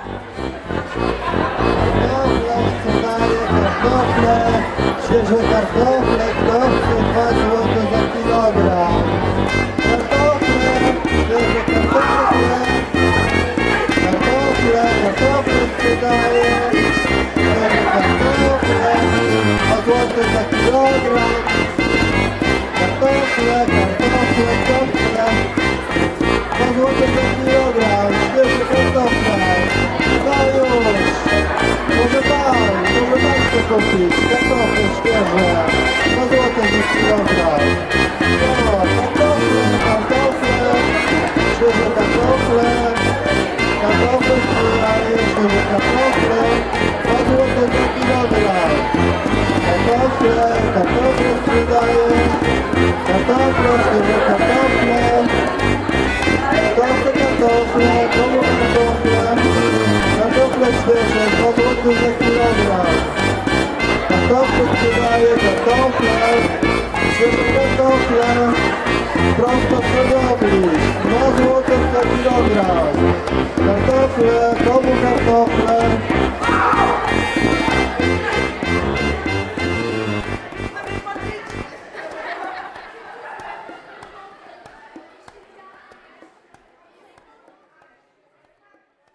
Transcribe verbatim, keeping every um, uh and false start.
Kartofle, świeże kartofle, kto chce dwa złote za kilogram. Kartofle, świeże kartofle, kartofle, kartofle sprzedaję, świeże kartofle, dwa złote za kilogram. Kartofle, kartofle, kartofle, dwa złote za kilogram, świeże kartofle. No już, może pan, może pan chce kupić kartofle świeże, dwa złote za kilogram. No, kartofle, kartofle, świeże kartofle, kartofle sprzedaję, świeże kartofle, dwa złote za kilogram. Kartofle, kartofle sprzedaję, kartofle, świeże kartofle, kartofle, kartofle, komu kartofle, kartofle świeże, dwa złote za kilogram. Kartofle sprzedaję, kartofle, świeże kartofle, prosto z hodowli, dwa złote za kilogram. Kartofle,